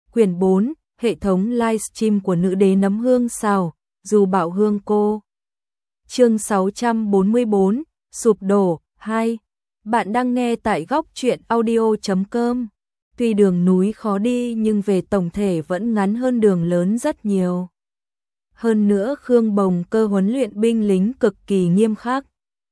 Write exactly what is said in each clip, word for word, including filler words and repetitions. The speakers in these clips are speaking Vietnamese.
Quyển bốn, hệ thống livestream của nữ đế nấm hương xào, dù bạo hương cô. Chương sáu trăm bốn mươi bốn, sụp đổ, hai. Bạn đang nghe tại góc truyện audio chấm com. Tuy đường núi khó đi nhưng về tổng thể vẫn ngắn hơn đường lớn rất nhiều. Hơn nữa Khương Bồng Cơ huấn luyện binh lính cực kỳ nghiêm khắc.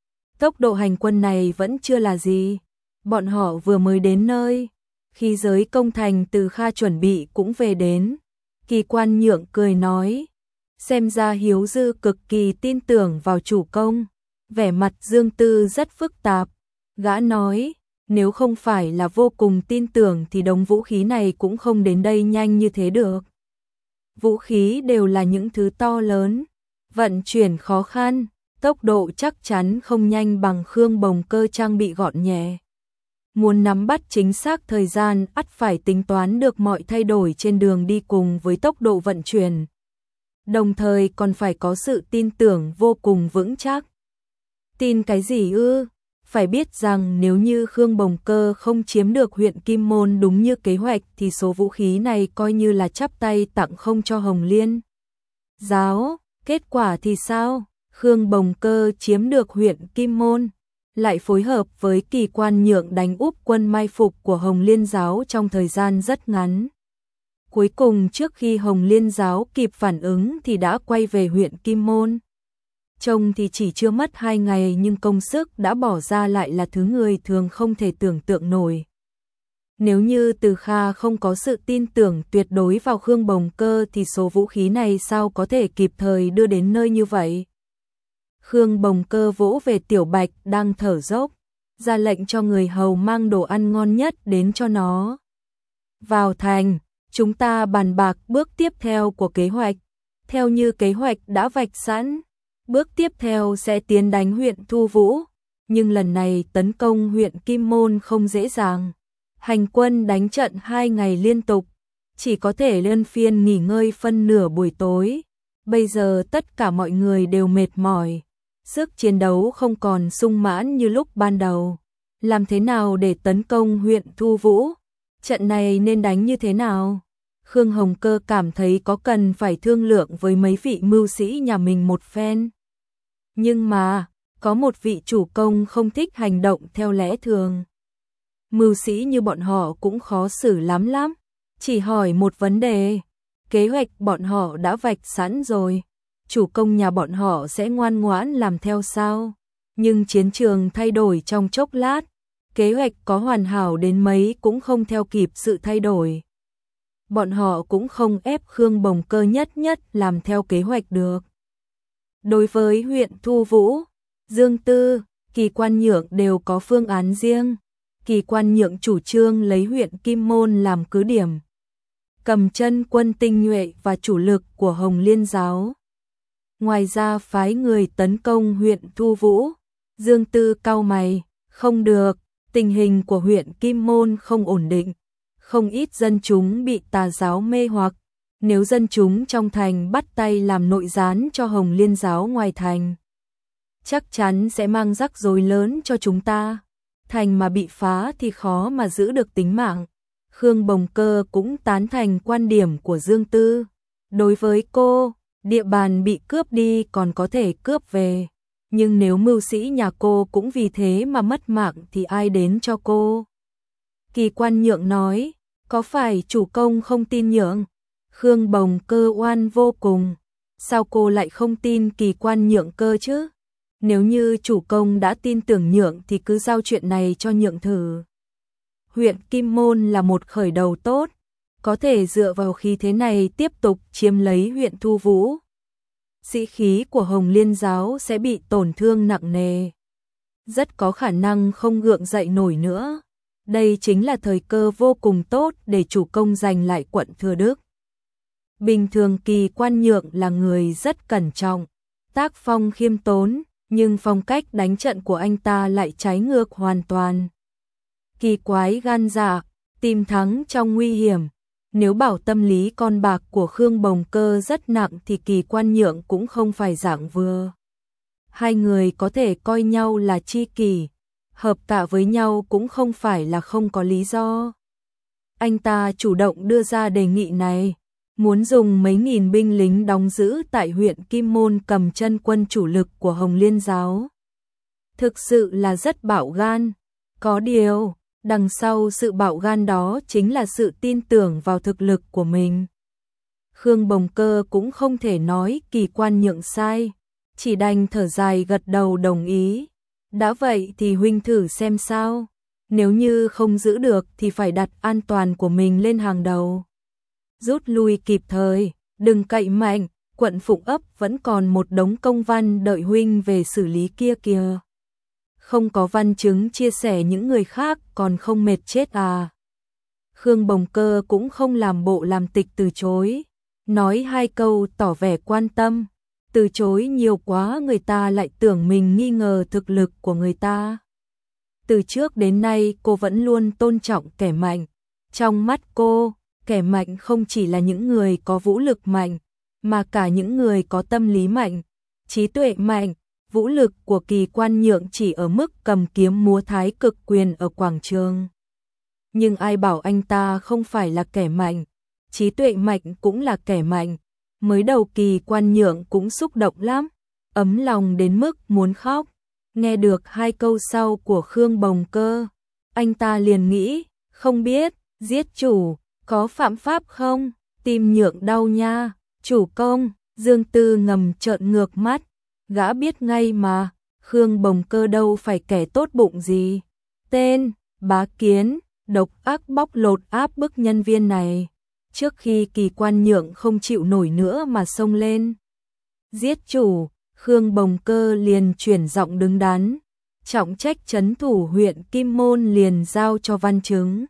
Tốc độ hành quân này vẫn chưa là gì. Bọn họ vừa mới đến nơi. Khi giới công thành từ Kha chuẩn bị cũng về đến. Kỳ Quan Nhượng cười nói. Xem ra Hiếu Dư cực kỳ tin tưởng vào chủ công. Vẻ mặt Dương Tư rất phức tạp. Gã nói, nếu không phải là vô cùng tin tưởng thì đống vũ khí này cũng không đến đây nhanh như thế được. Vũ khí đều là những thứ to lớn, vận chuyển khó khăn, tốc độ chắc chắn không nhanh bằng Khương Bồng Cơ trang bị gọn nhẹ. Muốn nắm bắt chính xác thời gian ắt phải tính toán được mọi thay đổi trên đường đi cùng với tốc độ vận chuyển. Đồng thời còn phải có sự tin tưởng vô cùng vững chắc. Tin cái gì ư? Phải biết rằng nếu như Khương Bồng Cơ không chiếm được huyện Kim Môn đúng như kế hoạch thì số vũ khí này coi như là chắp tay tặng không cho Hồng Liên Giáo. Kết quả thì sao? Khương Bồng Cơ chiếm được huyện Kim Môn, lại phối hợp với Kỳ Quan Nhượng đánh úp quân mai phục của Hồng Liên Giáo trong thời gian rất ngắn. Cuối cùng trước khi Hồng Liên Giáo kịp phản ứng thì đã quay về huyện Kim Môn. Trông thì chỉ chưa mất hai ngày nhưng công sức đã bỏ ra lại là thứ người thường không thể tưởng tượng nổi. Nếu như Từ Kha không có sự tin tưởng tuyệt đối vào Khương Bồng Cơ thì số vũ khí này sao có thể kịp thời đưa đến nơi như vậy? Khương Bồng Cơ vỗ về Tiểu Bạch đang thở dốc, ra lệnh cho người hầu mang đồ ăn ngon nhất đến cho nó. Vào thành, chúng ta bàn bạc bước tiếp theo của kế hoạch. Theo như kế hoạch đã vạch sẵn, bước tiếp theo sẽ tiến đánh huyện Thu Vũ, nhưng lần này tấn công huyện Kim Môn không dễ dàng. Hành quân đánh trận hai ngày liên tục, chỉ có thể luân phiên nghỉ ngơi phân nửa buổi tối. Bây giờ tất cả mọi người đều mệt mỏi, sức chiến đấu không còn sung mãn như lúc ban đầu. Làm thế nào để tấn công huyện Thu Vũ? Trận này nên đánh như thế nào? Khương Hồng Cơ cảm thấy có cần phải thương lượng với mấy vị mưu sĩ nhà mình một phen. Nhưng mà, có một vị chủ công không thích hành động theo lẽ thường. Mưu sĩ như bọn họ cũng khó xử lắm lắm. Chỉ hỏi một vấn đề, kế hoạch bọn họ đã vạch sẵn rồi. Chủ công nhà bọn họ sẽ ngoan ngoãn làm theo sao? Nhưng chiến trường thay đổi trong chốc lát, kế hoạch có hoàn hảo đến mấy cũng không theo kịp sự thay đổi. Bọn họ cũng không ép Khương Bồng Cơ nhất nhất làm theo kế hoạch được. Đối với huyện Thu Vũ, Dương Tư, Kỳ Quan Nhượng đều có phương án riêng. Kỳ Quan Nhượng chủ trương lấy huyện Kim Môn làm cứ điểm, cầm chân quân tinh nhuệ và chủ lực của Hồng Liên Giáo. Ngoài ra phái người tấn công huyện Thu Vũ. Dương Tư cau mày, không được, tình hình của huyện Kim Môn không ổn định, không ít dân chúng bị tà giáo mê hoặc. Nếu dân chúng trong thành bắt tay làm nội gián cho Hồng Liên Giáo ngoài thành, chắc chắn sẽ mang rắc rối lớn cho chúng ta. Thành mà bị phá thì khó mà giữ được tính mạng. Khương Bồng Cơ cũng tán thành quan điểm của Dương Tư. Đối với cô, địa bàn bị cướp đi còn có thể cướp về. Nhưng nếu mưu sĩ nhà cô cũng vì thế mà mất mạng thì ai đến cho cô? Kỳ Quan Nhượng nói, có phải chủ công không tin Nhượng? Khương Bồng Cơ oan vô cùng. Sao cô lại không tin Kỳ Quan Nhượng cơ chứ? Nếu như chủ công đã tin tưởng Nhượng thì cứ giao chuyện này cho Nhượng thử. Huyện Kim Môn là một khởi đầu tốt, có thể dựa vào khí thế này tiếp tục chiếm lấy huyện Thu Vũ. Sĩ khí của Hồng Liên Giáo sẽ bị tổn thương nặng nề, rất có khả năng không gượng dậy nổi nữa. Đây chính là thời cơ vô cùng tốt để chủ công giành lại quận Thừa Đức. Bình thường Kỳ Quan Nhượng là người rất cẩn trọng, tác phong khiêm tốn, nhưng phong cách đánh trận của anh ta lại trái ngược hoàn toàn. Kỳ quái gan dạ, tìm thắng trong nguy hiểm. Nếu bảo tâm lý con bạc của Khương Bồng Cơ rất nặng thì Kỳ Quan Nhượng cũng không phải dạng vừa. Hai người có thể coi nhau là tri kỷ, hợp cả với nhau cũng không phải là không có lý do. Anh ta chủ động đưa ra đề nghị này, muốn dùng mấy nghìn binh lính đóng giữ tại huyện Kim Môn cầm chân quân chủ lực của Hồng Liên giáo. Thực sự là rất bạo gan, có điều, đằng sau sự bạo gan đó chính là sự tin tưởng vào thực lực của mình. Khương Bồng Cơ cũng không thể nói Kỳ Quan Nhượng sai, chỉ đành thở dài gật đầu đồng ý. Đã vậy thì huynh thử xem sao, nếu như không giữ được thì phải đặt an toàn của mình lên hàng đầu. Rút lui kịp thời, đừng cậy mạnh, quận Phụng Ấp vẫn còn một đống công văn đợi huynh về xử lý kia kìa. Không có văn chứng chia sẻ những người khác còn không mệt chết à. Khương Bồng Cơ cũng không làm bộ làm tịch từ chối, nói hai câu tỏ vẻ quan tâm. Từ chối nhiều quá người ta lại tưởng mình nghi ngờ thực lực của người ta. Từ trước đến nay cô vẫn luôn tôn trọng kẻ mạnh. Trong mắt cô, kẻ mạnh không chỉ là những người có vũ lực mạnh, mà cả những người có tâm lý mạnh, trí tuệ mạnh. Vũ lực của Kỳ Quan Nhượng chỉ ở mức cầm kiếm múa thái cực quyền ở quảng trường. Nhưng ai bảo anh ta không phải là kẻ mạnh, trí tuệ mạnh cũng là kẻ mạnh. Mới đầu Kỳ Quan Nhượng cũng xúc động lắm, ấm lòng đến mức muốn khóc. Nghe được hai câu sau của Khương Bồng Cơ, anh ta liền nghĩ, không biết, giết chủ, có phạm pháp không? Tim Nhượng đau nha, chủ công. Dương Tư ngầm trợn ngược mắt, gã biết ngay mà, Khương Bồng Cơ đâu phải kẻ tốt bụng gì. Tên, Bá Kiến, độc ác bóc lột áp bức nhân viên này. Trước khi Kỳ Quan Nhượng không chịu nổi nữa mà xông lên giết chủ, Khương Bồng Cơ liền chuyển giọng đứng đắn, trọng trách trấn thủ huyện Kim Môn liền giao cho Văn Chứng.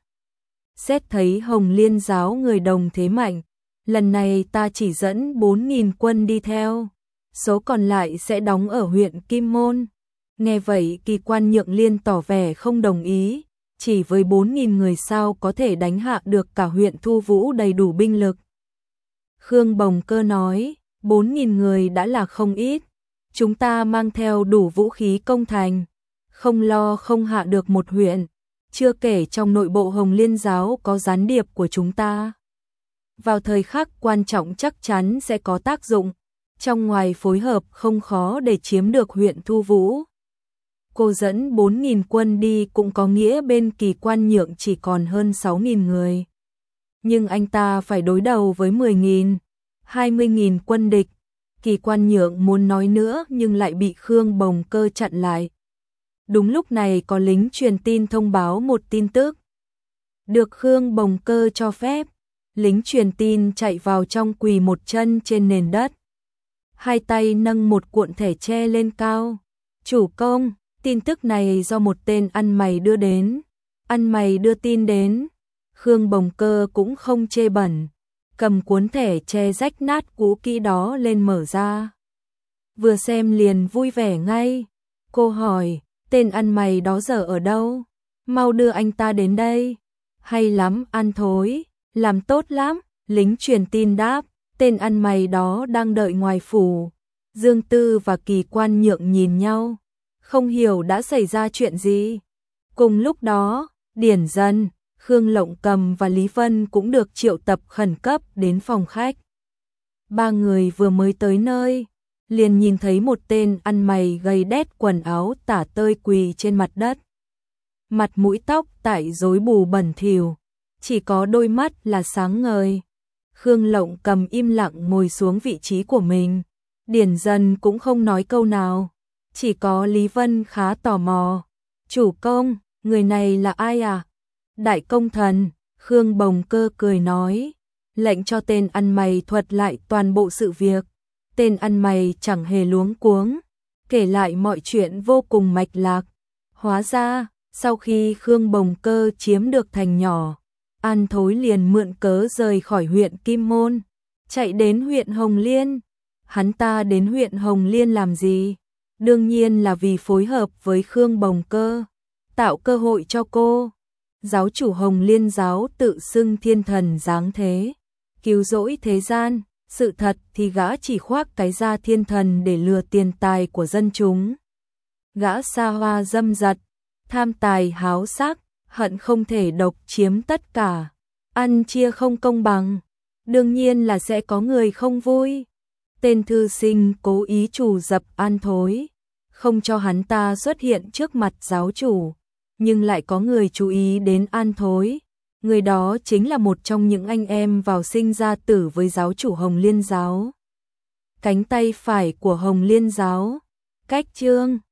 Xét thấy Hồng Liên giáo người đồng thế mạnh, lần này ta chỉ dẫn bốn nghìn quân đi theo, số còn lại sẽ đóng ở huyện Kim Môn. Nghe vậy Kỳ Quan Nhượng liên tỏ vẻ không đồng ý, chỉ với bốn nghìn người sao có thể đánh hạ được cả huyện Thu Vũ đầy đủ binh lực. Khương Bồng Cơ nói, bốn nghìn người đã là không ít, chúng ta mang theo đủ vũ khí công thành, không lo không hạ được một huyện, chưa kể trong nội bộ Hồng Liên giáo có gián điệp của chúng ta. Vào thời khắc quan trọng chắc chắn sẽ có tác dụng, trong ngoài phối hợp không khó để chiếm được huyện Thu Vũ. Cô dẫn bốn nghìn quân đi cũng có nghĩa bên Kỳ Quan Nhượng chỉ còn hơn sáu nghìn người. Nhưng anh ta phải đối đầu với mười nghìn, hai mươi nghìn quân địch. Kỳ Quan Nhượng muốn nói nữa nhưng lại bị Khương Bồng Cơ chặn lại. Đúng lúc này có lính truyền tin thông báo một tin tức. Được Khương Bồng Cơ cho phép, lính truyền tin chạy vào trong quỳ một chân trên nền đất. Hai tay nâng một cuộn thẻ tre lên cao. Chủ công, tin tức này do một tên ăn mày đưa đến. Ăn mày đưa tin đến. Khương Bồng Cơ cũng không chê bẩn, cầm cuốn thẻ tre rách nát cũ kỹ đó lên mở ra. Vừa xem liền vui vẻ ngay. Cô hỏi, tên ăn mày đó giờ ở đâu? Mau đưa anh ta đến đây. Hay lắm, ăn thối, làm tốt lắm. Lính truyền tin đáp, tên ăn mày đó đang đợi ngoài phủ. Dương Tư và Kỳ Quan Nhượng nhìn nhau, không hiểu đã xảy ra chuyện gì. Cùng lúc đó, Điển Dân, Khương Lộng Cầm và Lý Vân cũng được triệu tập khẩn cấp đến phòng khách. Ba người vừa mới tới nơi, liền nhìn thấy một tên ăn mày gầy đét quần áo tả tơi quỳ trên mặt đất. Mặt mũi tóc tại rối bù bẩn thỉu, chỉ có đôi mắt là sáng ngời. Khương Lộng Cầm im lặng ngồi xuống vị trí của mình. Điển Dân cũng không nói câu nào, chỉ có Lý Vân khá tò mò. Chủ công, người này là ai à? Đại công thần, Khương Bồng Cơ cười nói, lệnh cho tên ăn mày thuật lại toàn bộ sự việc. Tên ăn mày chẳng hề luống cuống, kể lại mọi chuyện vô cùng mạch lạc. Hóa ra, sau khi Khương Bồng Cơ chiếm được thành nhỏ, An Thối liền mượn cớ rời khỏi huyện Kim Môn, chạy đến huyện Hồng Liên. Hắn ta đến huyện Hồng Liên làm gì? Đương nhiên là vì phối hợp với Khương Bồng Cơ, tạo cơ hội cho cô. Giáo chủ Hồng Liên giáo tự xưng thiên thần giáng thế, cứu rỗi thế gian. Sự thật thì gã chỉ khoác cái da thiên thần để lừa tiền tài của dân chúng. Gã xa hoa dâm dật, tham tài háo sắc, hận không thể độc chiếm tất cả. ăn chia không công bằng, đương nhiên là sẽ có người không vui. Tên thư sinh cố ý chủ dập An Thối, không cho hắn ta xuất hiện trước mặt giáo chủ, nhưng lại có người chú ý đến An Thối. Người đó chính là một trong những anh em vào sinh ra tử với giáo chủ Hồng Liên giáo. Cánh tay phải của Hồng Liên giáo, Cách Trương.